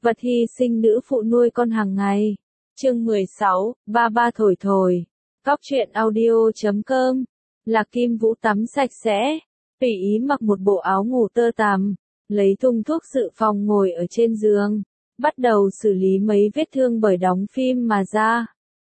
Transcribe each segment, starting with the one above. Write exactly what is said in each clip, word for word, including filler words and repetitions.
vật hy sinh nữ phụ nuôi con hàng ngày. Chương mười sáu, ba ba thổi thổi. Cóc truyện audio chấm com. Lạc Kim Vũ tắm sạch sẽ, tùy ý mặc một bộ áo ngủ tơ tằm, lấy thùng thuốc dự phòng ngồi ở trên giường, bắt đầu xử lý mấy vết thương bởi đóng phim mà ra.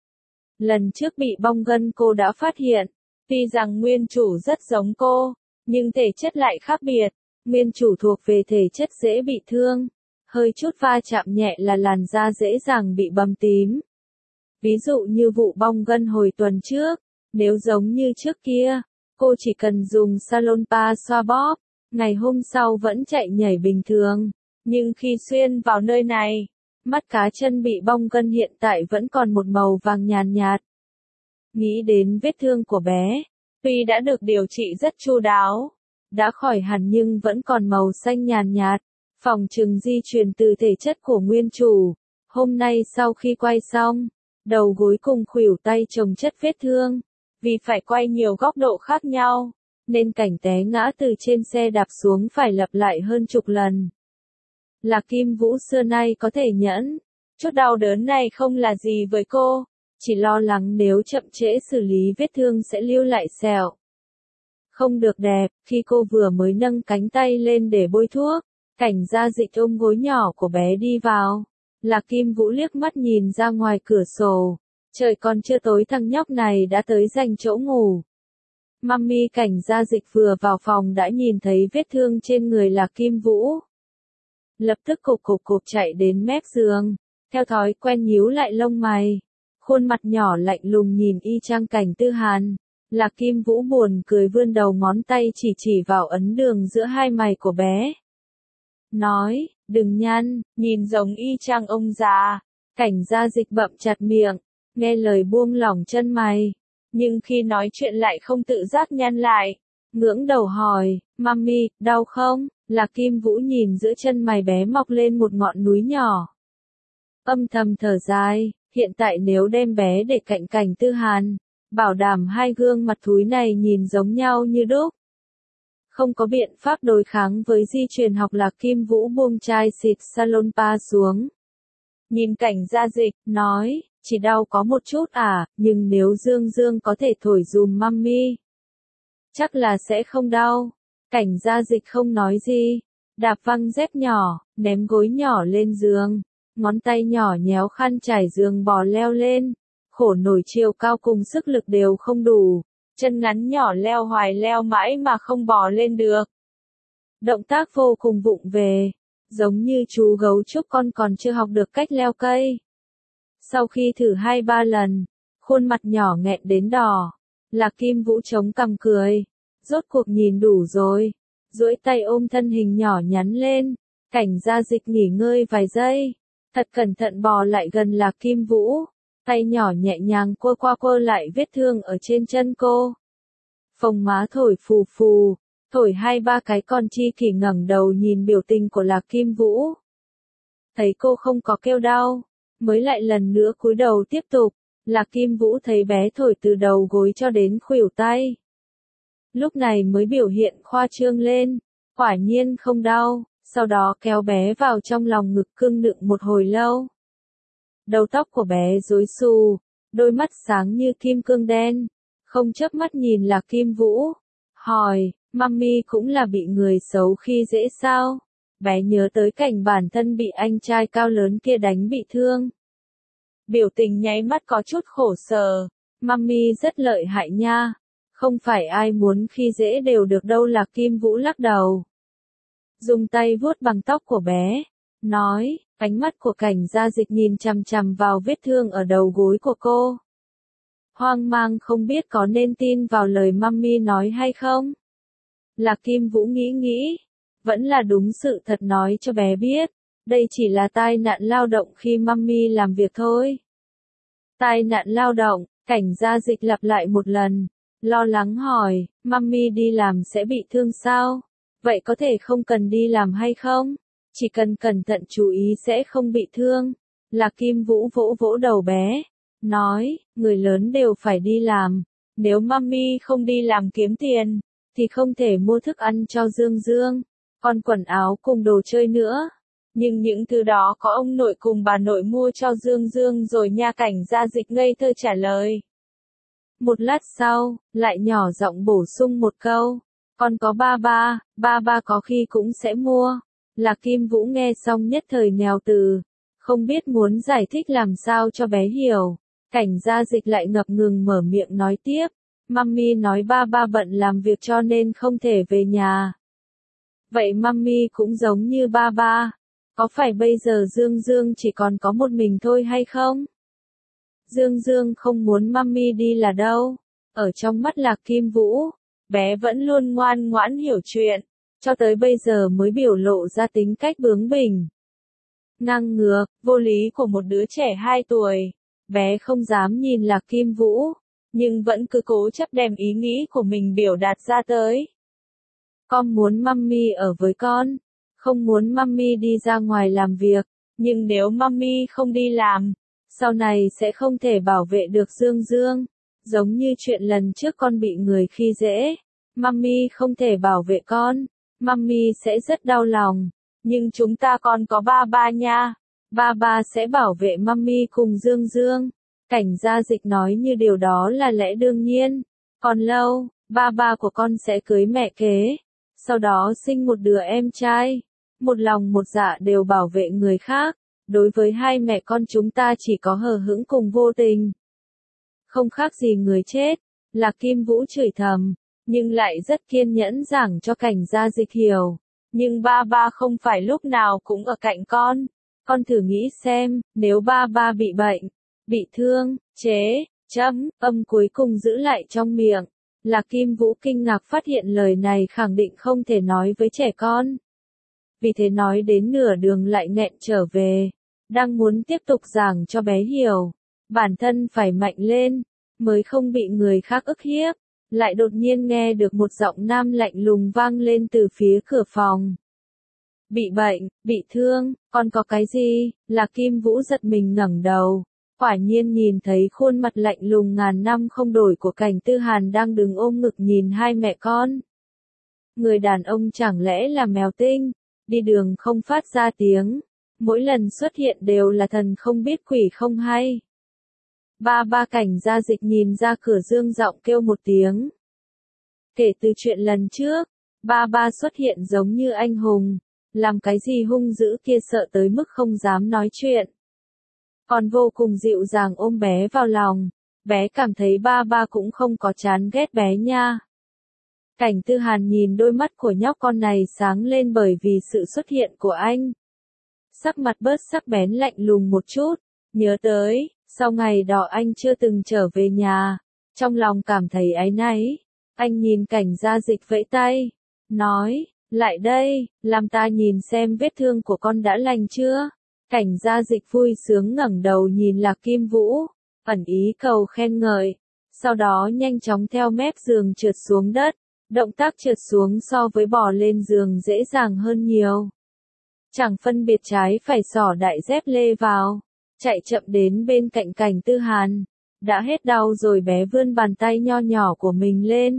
Lần trước bị bong gân cô đã phát hiện, tuy rằng nguyên chủ rất giống cô, nhưng thể chất lại khác biệt. Nguyên chủ thuộc về thể chất dễ bị thương, hơi chút va chạm nhẹ là làn da dễ dàng bị bầm tím. Ví dụ như vụ bong gân hồi tuần trước, nếu giống như trước kia, cô chỉ cần dùng Salonpa xoa bóp, ngày hôm sau vẫn chạy nhảy bình thường. Nhưng khi xuyên vào nơi này, mắt cá chân bị bong gân hiện tại vẫn còn một màu vàng nhàn nhạt. Nghĩ đến vết thương của bé, tuy đã được điều trị rất chu đáo, đã khỏi hẳn nhưng vẫn còn màu xanh nhàn nhạt, phòng chừng di truyền từ thể chất của nguyên chủ. Hôm nay sau khi quay xong, đầu gối cùng khuỷu tay chồng chất vết thương, vì phải quay nhiều góc độ khác nhau, nên cảnh té ngã từ trên xe đạp xuống phải lặp lại hơn chục lần. Lạc Kim Vũ xưa nay có thể nhẫn, chút đau đớn này không là gì với cô, chỉ lo lắng nếu chậm trễ xử lý vết thương sẽ lưu lại sẹo. Không được đẹp, khi cô vừa mới nâng cánh tay lên để bôi thuốc, Cảnh Gia Dịch ôm gối nhỏ của bé đi vào. Lạc Kim Vũ liếc mắt nhìn ra ngoài cửa sổ, trời còn chưa tối thằng nhóc này đã tới giành chỗ ngủ. Mummy Cảnh Gia Dịch vừa vào phòng đã nhìn thấy vết thương trên người Lạc Kim Vũ. Lập tức cục cục cục chạy đến mép giường, theo thói quen nhíu lại lông mày, khuôn mặt nhỏ lạnh lùng nhìn y chang Cảnh Tư Hàn. Lạc Kim Vũ buồn cười vươn đầu ngón tay chỉ chỉ vào ấn đường giữa hai mày của bé. Nói, đừng nhăn, nhìn giống y chang ông già. Cảnh Gia Dịch bậm chặt miệng, nghe lời buông lỏng chân mày, nhưng khi nói chuyện lại không tự giác nhăn lại, ngưỡng đầu hỏi, Mummy, đau không? Lạc Kim Vũ nhìn giữa chân mày bé mọc lên một ngọn núi nhỏ. Âm thầm thở dài, hiện tại nếu đem bé để cạnh Cảnh Tư Hàn, bảo đảm hai gương mặt thúi này nhìn giống nhau như đúc. Không có biện pháp đối kháng với di truyền học. Lạc Kim Vũ buông chai xịt Salonpa xuống. Nhìn Cảnh Gia Dịch, nói, chỉ đau có một chút à, nhưng nếu Dương Dương có thể thổi dùm Mummy, chắc là sẽ không đau. Cảnh Gia Dịch không nói gì, đạp văng dép nhỏ, ném gối nhỏ lên giường, ngón tay nhỏ nhéo khăn trải giường bò leo lên. Khổ nổi chiều cao cùng sức lực đều không đủ, chân ngắn nhỏ leo hoài leo mãi mà không bò lên được. Động tác vô cùng vụng về, giống như chú gấu trúc con còn chưa học được cách leo cây. Sau khi thử hai ba lần, khuôn mặt nhỏ nghẹn đến đỏ, Lạc Kim Vũ chống cằm cười, rốt cuộc nhìn đủ rồi, duỗi tay ôm thân hình nhỏ nhắn lên. Cảnh Gia Dịch nghỉ ngơi vài giây, thật cẩn thận bò lại gần Lạc Kim Vũ. Tay nhỏ nhẹ nhàng quơ qua quơ lại vết thương ở trên chân cô. Phồng má thổi phù phù, thổi hai ba cái con chi kỷ ngẩng đầu nhìn biểu tình của Lạc Kim Vũ. Thấy cô không có kêu đau, mới lại lần nữa cúi đầu tiếp tục. Lạc Kim Vũ thấy bé thổi từ đầu gối cho đến khuỷu tay. Lúc này mới biểu hiện khoa trương lên, quả nhiên không đau, sau đó kéo bé vào trong lòng ngực cưng nựng một hồi lâu. Đầu tóc của bé rối xù, đôi mắt sáng như kim cương đen, không chớp mắt nhìn Lạc Kim Vũ, hỏi, Mummy cũng là bị người xấu khi dễ sao? Bé nhớ tới cảnh bản thân bị anh trai cao lớn kia đánh bị thương. Biểu tình nháy mắt có chút khổ sở, Mummy rất lợi hại nha, không phải ai muốn khi dễ đều được đâu. Lạc Kim Vũ lắc đầu, dùng tay vuốt bằng tóc của bé, nói. Ánh mắt của Cảnh Gia Dịch nhìn chằm chằm vào vết thương ở đầu gối của cô. Hoang mang không biết có nên tin vào lời Mummy nói hay không. Lạc Kim Vũ nghĩ nghĩ, vẫn là đúng sự thật nói cho bé biết, đây chỉ là tai nạn lao động khi Mummy làm việc thôi. Tai nạn lao động, Cảnh Gia Dịch lặp lại một lần, lo lắng hỏi, Mummy đi làm sẽ bị thương sao? Vậy có thể không cần đi làm hay không? Chỉ cần cẩn thận chú ý sẽ không bị thương. Lạc Kim Vũ vỗ vỗ đầu bé, nói, người lớn đều phải đi làm, nếu Mummy không đi làm kiếm tiền, thì không thể mua thức ăn cho Dương Dương, còn quần áo cùng đồ chơi nữa. Nhưng những thứ đó có ông nội cùng bà nội mua cho Dương Dương rồi nha. Cảnh Gia Dịch ngây thơ trả lời. Một lát sau, lại nhỏ giọng bổ sung một câu. Con có ba ba, ba ba có khi cũng sẽ mua. Lạc Kim Vũ nghe xong nhất thời nghèo từ. Không biết muốn giải thích làm sao cho bé hiểu. Cảnh Gia Dịch lại ngập ngừng mở miệng nói tiếp. Mummy nói ba ba bận làm việc cho nên không thể về nhà. Vậy Mummy cũng giống như ba ba. Có phải bây giờ Dương Dương chỉ còn có một mình thôi hay không? Dương Dương không muốn Mummy đi là đâu. Ở trong mắt Lạc Kim Vũ, bé vẫn luôn ngoan ngoãn hiểu chuyện, cho tới bây giờ mới biểu lộ ra tính cách bướng bỉnh. Ngang ngược, vô lý của một đứa trẻ hai tuổi. Bé không dám nhìn Lạc Kim Vũ, nhưng vẫn cứ cố chấp đem ý nghĩ của mình biểu đạt ra tới. Con muốn Mummy ở với con, không muốn Mummy đi ra ngoài làm việc, nhưng nếu Mummy không đi làm, sau này sẽ không thể bảo vệ được Dương Dương. Giống như chuyện lần trước con bị người khi dễ, Mummy không thể bảo vệ con, Mummy sẽ rất đau lòng, nhưng chúng ta còn có ba ba nha, ba ba sẽ bảo vệ Mummy cùng Dương Dương. Cảnh Gia Dịch nói như điều đó là lẽ đương nhiên. Còn lâu, ba ba của con sẽ cưới mẹ kế, sau đó sinh một đứa em trai, một lòng một dạ đều bảo vệ người khác. Đối với hai mẹ con chúng ta chỉ có hờ hững cùng vô tình. Không khác gì người chết, Lạc Kim Vũ chửi thầm, nhưng lại rất kiên nhẫn giảng cho Cảnh Gia Dịch hiểu. Nhưng ba ba không phải lúc nào cũng ở cạnh con. Con thử nghĩ xem, nếu ba ba bị bệnh, bị thương, chế, chấm, âm cuối cùng giữ lại trong miệng. Lạc Kim Vũ kinh ngạc phát hiện lời này khẳng định không thể nói với trẻ con. Vì thế nói đến nửa đường lại nghẹn trở về. Đang muốn tiếp tục giảng cho bé hiểu. Bản thân phải mạnh lên, mới không bị người khác ức hiếp. Lại đột nhiên nghe được một giọng nam lạnh lùng vang lên từ phía cửa phòng. Bị bệnh, bị thương, con có cái gì? Lạc Kim Vũ giật mình ngẩng đầu. Quả nhiên nhìn thấy khuôn mặt lạnh lùng ngàn năm không đổi của Cảnh Tư Hàn đang đứng ôm ngực nhìn hai mẹ con. Người đàn ông chẳng lẽ là mèo tinh, đi đường không phát ra tiếng, mỗi lần xuất hiện đều là thần không biết quỷ không hay. Ba ba Cảnh Gia Dịch nhìn ra cửa dương giọng kêu một tiếng. Kể từ chuyện lần trước, ba ba xuất hiện giống như anh hùng, làm cái gì hung dữ kia sợ tới mức không dám nói chuyện. Còn vô cùng dịu dàng ôm bé vào lòng, bé cảm thấy ba ba cũng không có chán ghét bé nha. Cảnh Tư Hàn nhìn đôi mắt của nhóc con này sáng lên bởi vì sự xuất hiện của anh. Sắc mặt bớt sắc bén lạnh lùng một chút, nhớ tới, sau ngày đó anh chưa từng trở về nhà, trong lòng cảm thấy áy náy. Anh nhìn Cảnh Gia Dịch vẫy tay, nói, lại đây, làm ta nhìn xem vết thương của con đã lành chưa. Cảnh Gia Dịch vui sướng ngẩng đầu nhìn Lạc Kim Vũ, ẩn ý cầu khen ngợi, sau đó nhanh chóng theo mép giường trượt xuống đất, động tác trượt xuống so với bò lên giường dễ dàng hơn nhiều. Chẳng phân biệt trái phải xỏ đại dép lê vào, chạy chậm đến bên cạnh Cảnh Tư Hàn, đã hết đau rồi bé vươn bàn tay nho nhỏ của mình lên.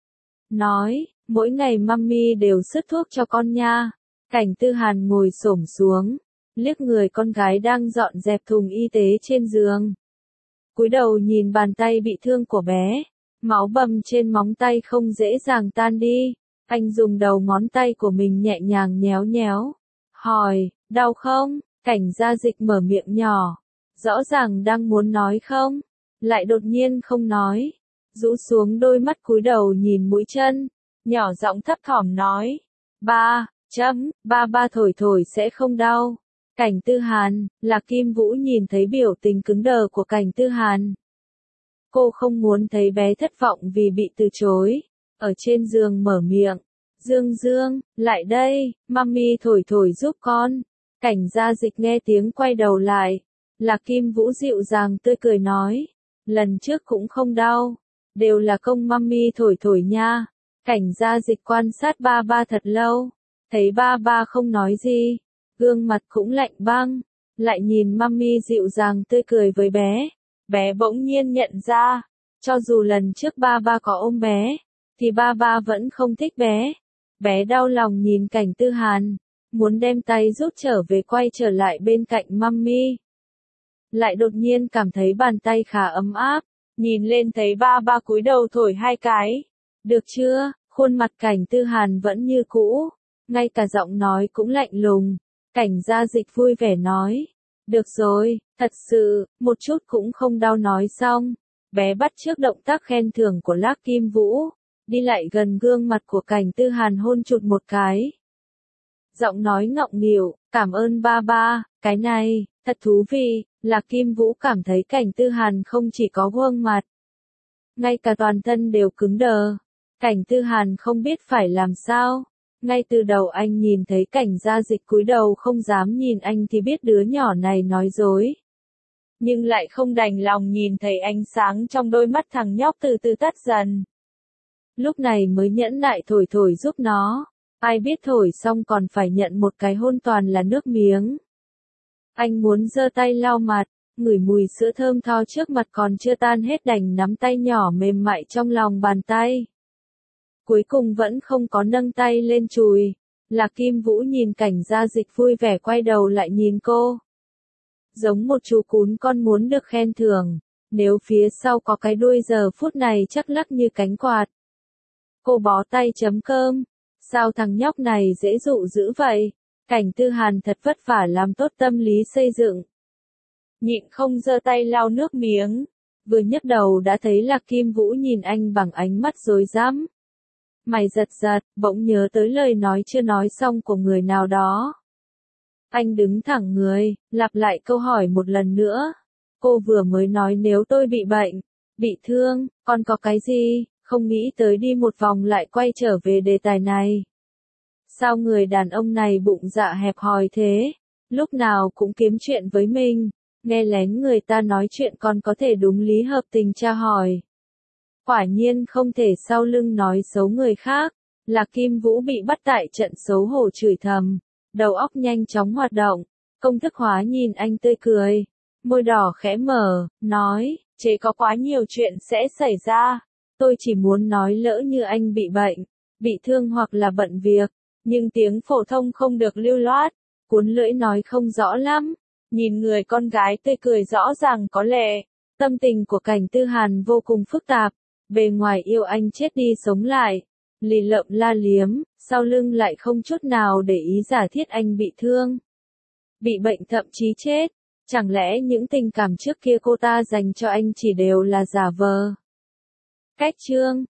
Nói, mỗi ngày Mummy đều sứt thuốc cho con nha. Cảnh Tư Hàn ngồi xổm xuống, liếc người con gái đang dọn dẹp thùng y tế trên giường. Cúi đầu nhìn bàn tay bị thương của bé, máu bầm trên móng tay không dễ dàng tan đi. Anh dùng đầu ngón tay của mình nhẹ nhàng nhéo nhéo, hỏi, đau không? Cảnh Gia Dịch mở miệng nhỏ, rõ ràng đang muốn nói không, lại đột nhiên không nói, rũ xuống đôi mắt cúi đầu nhìn mũi chân, nhỏ giọng thấp thỏm nói, ba, chấm, ba ba thổi thổi sẽ không đau. Cảnh Tư Hàn, Lạc Kim Vũ nhìn thấy biểu tình cứng đờ của Cảnh Tư Hàn. Cô không muốn thấy bé thất vọng vì bị từ chối, ở trên giường mở miệng, Dương Dương, lại đây, Mummy thổi thổi giúp con. Cảnh Gia Dịch nghe tiếng quay đầu lại, Lạc Kim Vũ dịu dàng tươi cười nói, lần trước cũng không đau, đều là công Mummy thổi thổi nha. Cảnh Gia Dịch quan sát ba ba thật lâu, thấy ba ba không nói gì, gương mặt cũng lạnh băng, lại nhìn Mummy dịu dàng tươi cười với bé, bé bỗng nhiên nhận ra, cho dù lần trước ba ba có ôm bé, thì ba ba vẫn không thích bé. Bé đau lòng nhìn Cảnh Tư Hàn, muốn đem tay rút trở về quay trở lại bên cạnh mummy. Lại đột nhiên cảm thấy bàn tay khá ấm áp, nhìn lên thấy ba ba cúi đầu thổi hai cái. Được chưa? Khuôn mặt Cảnh Tư Hàn vẫn như cũ, ngay cả giọng nói cũng lạnh lùng. Cảnh Gia Dịch vui vẻ nói. Được rồi, thật sự, một chút cũng không đau nói xong. Bé bắt chước động tác khen thưởng của Lác Kim Vũ, đi lại gần gương mặt của Cảnh Tư Hàn hôn chụt một cái. Giọng nói ngọng nghịu, cảm ơn ba ba, cái này, thật thú vị. Lạc Kim Vũ cảm thấy Cảnh Tư Hàn không chỉ có gương mặt, ngay cả toàn thân đều cứng đờ. Cảnh Tư Hàn không biết phải làm sao. Ngay từ đầu anh nhìn thấy Cảnh Gia Dịch cúi đầu không dám nhìn anh thì biết đứa nhỏ này nói dối. Nhưng lại không đành lòng nhìn thấy ánh sáng trong đôi mắt thằng nhóc từ từ tắt dần. Lúc này mới nhẫn nại thổi thổi giúp nó. Ai biết thổi xong còn phải nhận một cái hôn toàn là nước miếng. Anh muốn giơ tay lau mặt, ngửi mùi sữa thơm tho trước mặt còn chưa tan hết đành nắm tay nhỏ mềm mại trong lòng bàn tay. Cuối cùng vẫn không có nâng tay lên chùi. Lạc Kim Vũ nhìn Cảnh Gia Dịch vui vẻ quay đầu lại nhìn cô. Giống một chú cún con muốn được khen thưởng, nếu phía sau có cái đuôi giờ phút này chắc lắc như cánh quạt. Cô bó tay chấm cơm. Sao thằng nhóc này dễ dụ dữ vậy? Cảnh Tư Hàn thật vất vả làm tốt tâm lý xây dựng. Nhịn không giơ tay lau nước miếng. Vừa nhấc đầu đã thấy Lạc Kim Vũ nhìn anh bằng ánh mắt rối rắm. Mày giật giật, bỗng nhớ tới lời nói chưa nói xong của người nào đó. Anh đứng thẳng người, lặp lại câu hỏi một lần nữa. Cô vừa mới nói nếu tôi bị bệnh, bị thương, còn có cái gì, không nghĩ tới đi một vòng lại quay trở về đề tài này. Sao người đàn ông này bụng dạ hẹp hòi thế, lúc nào cũng kiếm chuyện với mình, nghe lén người ta nói chuyện còn có thể đúng lý hợp tình tra hỏi. Quả nhiên không thể sau lưng nói xấu người khác. Lạc Kim Vũ bị bắt tại trận xấu hổ chửi thầm, đầu óc nhanh chóng hoạt động, công thức hóa nhìn anh tươi cười, môi đỏ khẽ mở, nói, chế có quá nhiều chuyện sẽ xảy ra, tôi chỉ muốn nói lỡ như anh bị bệnh, bị thương hoặc là bận việc, nhưng tiếng phổ thông không được lưu loát, cuốn lưỡi nói không rõ lắm, nhìn người con gái tươi cười rõ ràng có lệ, tâm tình của Cảnh Tư Hàn vô cùng phức tạp. Bề ngoài yêu anh chết đi sống lại, lì lợm la liếm, sau lưng lại không chút nào để ý giả thiết anh bị thương, bị bệnh thậm chí chết. Chẳng lẽ những tình cảm trước kia cô ta dành cho anh chỉ đều là giả vờ? Cách chương